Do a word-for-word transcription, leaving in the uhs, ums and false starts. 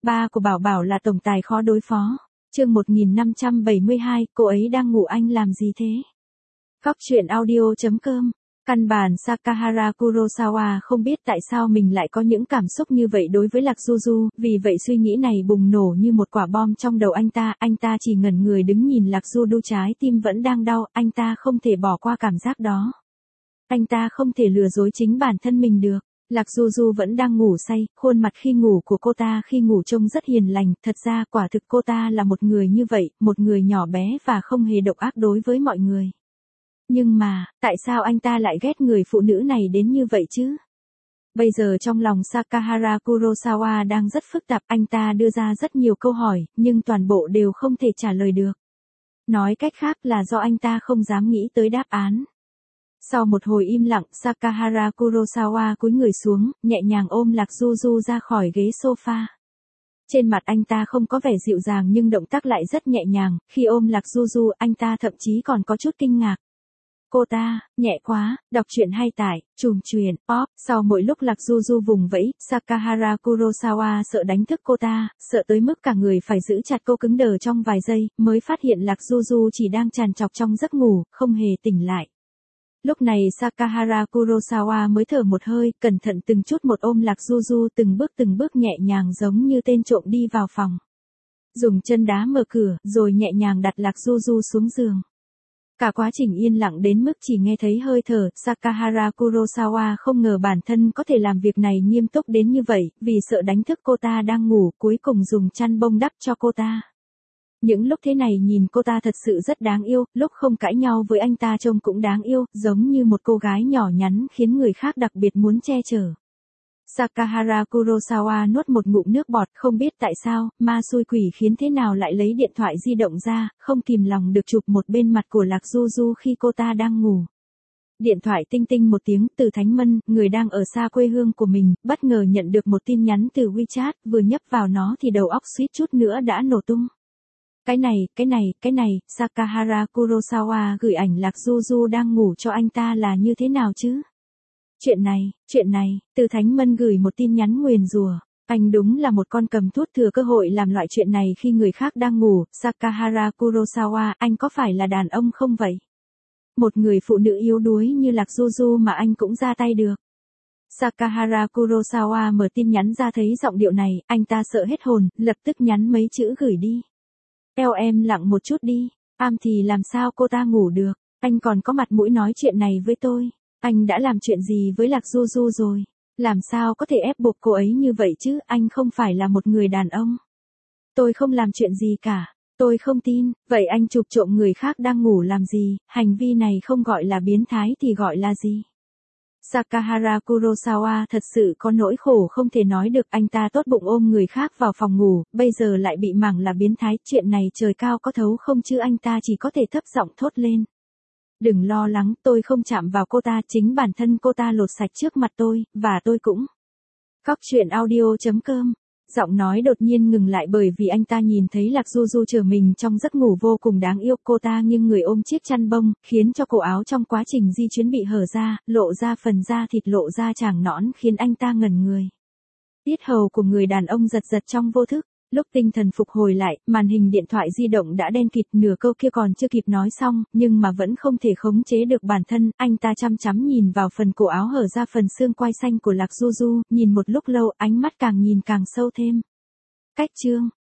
Ba của Bảo Bảo là tổng tài khó đối phó. Chương một nghìn năm trăm bảy mươi hai, cô ấy đang ngủ anh làm gì thế? Góc truyện audio chấm com. Căn bản Sakahara Kurosawa không biết tại sao mình lại có những cảm xúc như vậy đối với Lạc Du Du, vì vậy suy nghĩ này bùng nổ như một quả bom trong đầu anh ta, anh ta chỉ ngẩn người đứng nhìn Lạc Du Du, trái tim vẫn đang đau, anh ta không thể bỏ qua cảm giác đó. Anh ta không thể lừa dối chính bản thân mình được. Lạc Du Du vẫn đang ngủ say, khuôn mặt khi ngủ của cô ta khi ngủ trông rất hiền lành, thật ra quả thực cô ta là một người như vậy, một người nhỏ bé và không hề độc ác đối với mọi người. Nhưng mà, tại sao anh ta lại ghét người phụ nữ này đến như vậy chứ? Bây giờ trong lòng Sakahara Kurosawa đang rất phức tạp, anh ta đưa ra rất nhiều câu hỏi, nhưng toàn bộ đều không thể trả lời được. Nói cách khác là do anh ta không dám nghĩ tới đáp án. Sau một hồi im lặng, Sakahara Kurosawa cúi người xuống, nhẹ nhàng ôm Lạc Du Du ra khỏi ghế sofa. Trên mặt anh ta không có vẻ dịu dàng nhưng động tác lại rất nhẹ nhàng, khi ôm Lạc Du Du anh ta thậm chí còn có chút kinh ngạc. Cô ta, nhẹ quá, đọc truyện hay tải, chùm truyện, pop, sau mỗi lúc Lạc Du Du vùng vẫy, Sakahara Kurosawa sợ đánh thức cô ta, sợ tới mức cả người phải giữ chặt cô cứng đờ trong vài giây, mới phát hiện Lạc Du Du chỉ đang trằn trọc trong giấc ngủ, không hề tỉnh lại. Lúc này Sakahara Kurosawa mới thở một hơi, cẩn thận từng chút một ôm Lạc Du Du, từng bước từng bước nhẹ nhàng giống như tên trộm đi vào phòng. Dùng chân đá mở cửa, rồi nhẹ nhàng đặt Lạc Du Du xuống giường. Cả quá trình yên lặng đến mức chỉ nghe thấy hơi thở, Sakahara Kurosawa không ngờ bản thân có thể làm việc này nghiêm túc đến như vậy, vì sợ đánh thức cô ta đang ngủ, cuối cùng dùng chăn bông đắp cho cô ta. Những lúc thế này nhìn cô ta thật sự rất đáng yêu, lúc không cãi nhau với anh ta trông cũng đáng yêu, giống như một cô gái nhỏ nhắn khiến người khác đặc biệt muốn che chở. Sakahara Kurosawa nuốt một ngụm nước bọt, không biết tại sao, ma xui quỷ khiến thế nào lại lấy điện thoại di động ra, không kìm lòng được chụp một bên mặt của Lạc Du Du khi cô ta đang ngủ. Điện thoại tinh tinh một tiếng, từ Thánh Mân, người đang ở xa quê hương của mình, bất ngờ nhận được một tin nhắn từ WeChat, vừa nhấp vào nó thì đầu óc suýt chút nữa đã nổ tung. Cái này, cái này, cái này, Sakahara Kurosawa gửi ảnh Lạc Du Du đang ngủ cho anh ta là như thế nào chứ? Chuyện này, chuyện này, từ Thánh Mân gửi một tin nhắn nguyền rủa. Anh đúng là một con cầm thút thừa cơ hội làm loại chuyện này khi người khác đang ngủ. Sakahara Kurosawa, anh có phải là đàn ông không vậy? Một người phụ nữ yếu đuối như Lạc Du Du mà anh cũng ra tay được. Sakahara Kurosawa mở tin nhắn ra thấy giọng điệu này, anh ta sợ hết hồn, lập tức nhắn mấy chữ gửi đi. Eo em lặng một chút đi, am thì làm sao cô ta ngủ được, anh còn có mặt mũi nói chuyện này với tôi. Anh đã làm chuyện gì với Lạc Du Du rồi? Làm sao có thể ép buộc cô ấy như vậy chứ, anh không phải là một người đàn ông. Tôi không làm chuyện gì cả, tôi không tin, vậy anh chụp trộm người khác đang ngủ làm gì, hành vi này không gọi là biến thái thì gọi là gì? Sakahara Kurosawa thật sự có nỗi khổ không thể nói được, anh ta tốt bụng ôm người khác vào phòng ngủ, bây giờ lại bị mảng là biến thái, chuyện này trời cao có thấu không chứ, anh ta chỉ có thể thấp giọng thốt lên. Đừng lo lắng, tôi không chạm vào cô ta, chính bản thân cô ta lột sạch trước mặt tôi, và tôi cũng. Góc truyện audio chấm com. Giọng nói đột nhiên ngừng lại bởi vì anh ta nhìn thấy Lạc Du Du chờ mình trong giấc ngủ vô cùng đáng yêu, cô ta nghiêng người ôm chiếc chăn bông, khiến cho cổ áo trong quá trình di chuyển bị hở ra, lộ ra phần da thịt lộ ra tràng nõn khiến anh ta ngẩn người. Yết hầu của người đàn ông giật giật trong vô thức. Lúc tinh thần phục hồi lại, màn hình điện thoại di động đã đen kịt, nửa câu kia còn chưa kịp nói xong, nhưng mà vẫn không thể khống chế được bản thân, anh ta chăm chăm nhìn vào phần cổ áo hở ra phần xương quai xanh của Lạc Du Du, nhìn một lúc lâu, ánh mắt càng nhìn càng sâu thêm. Cách chương,